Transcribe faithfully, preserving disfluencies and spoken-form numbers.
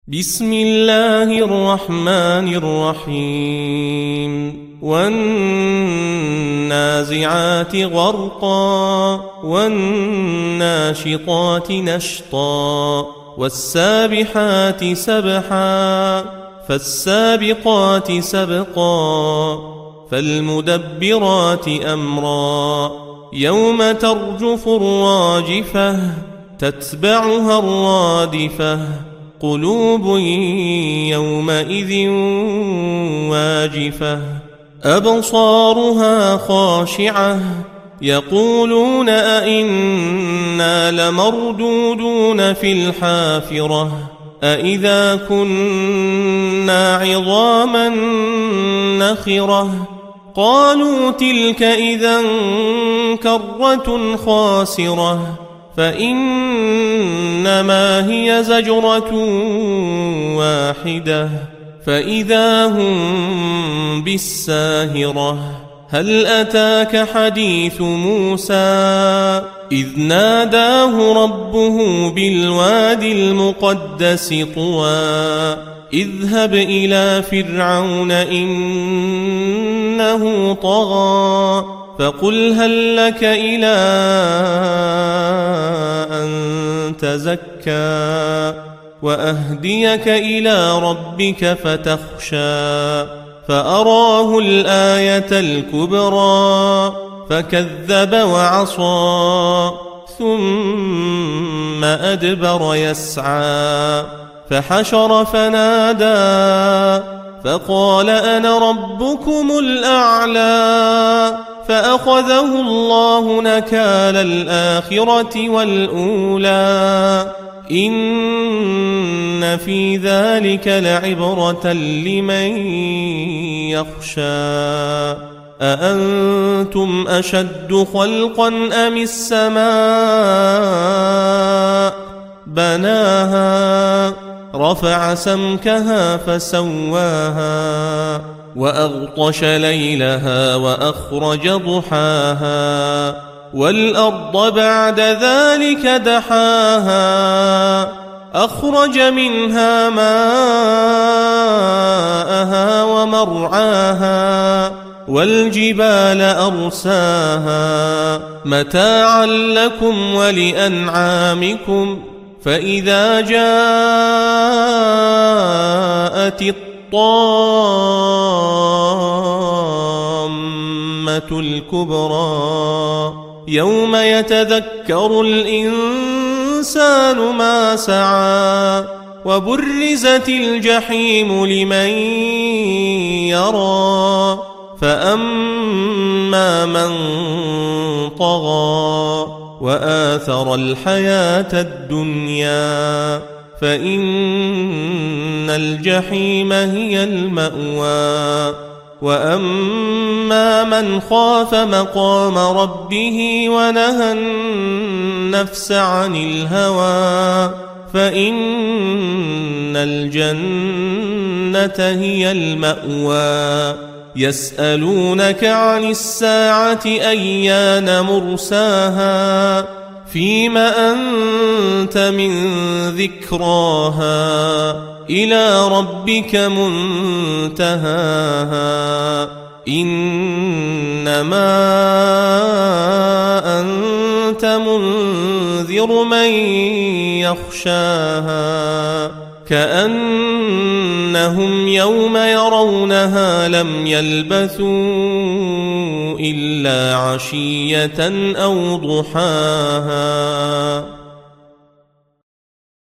بسم الله الرحمن الرحيم والنازعات غرقا والناشطات نشطا والسابحات سبحا فالسابقات سبقا فالمدبرات أمرا يوم ترجف الراجفة تتبعها الرادفة قلوب يومئذ واجفة أبصارها خاشعة يقولون أئنا لمردودون في الحافرة أئذا كنا عظاما نخرة قالوا تلك إذا كرة خاسرة فإنما هي زجرة واحدة فإذا هم بالساهرة هل أتاك حديث موسى إذ ناداه ربه بالوادي المقدس طوى اذهب إلى فرعون إنه طغى فقل هل لك إلى أن تزكى وأهديك إلى ربك فتخشى فأراه الآية الكبرى فكذب وعصى ثم أدبر يسعى فحشر فنادى فقال أنا ربكم الأعلى فأخذه الله نكال الآخرة والأولى إن في ذلك لعبرة لمن يخشى أأنتم أشد خلقا أم السماء بناها رفع سمكها فسواها وأغطش ليلها وأخرج ضحاها والأرض بعد ذلك دحاها أخرج منها ماءها ومرعاها والجبال أرساها متاعا لكم ولأنعامكم فإذا جاءت الطامة الكبرى يوم يتذكر الإنسان ما سعى وبرزت الجحيم لمن يرى فأما من طغى وآثر الحياة الدنيا فإن الجحيم هي المأوى وأما من خاف مقام ربه ونهى النفس عن الهوى فإن الجنة هي المأوى يسألونك عن الساعة أيان مرساها فيم أنت من ذكراها إلى ربك منتهاها إنما أنت منذر من يخشاها كأنهم يوم يرونها لم يلبثوا إلا عشية أو ضحاها.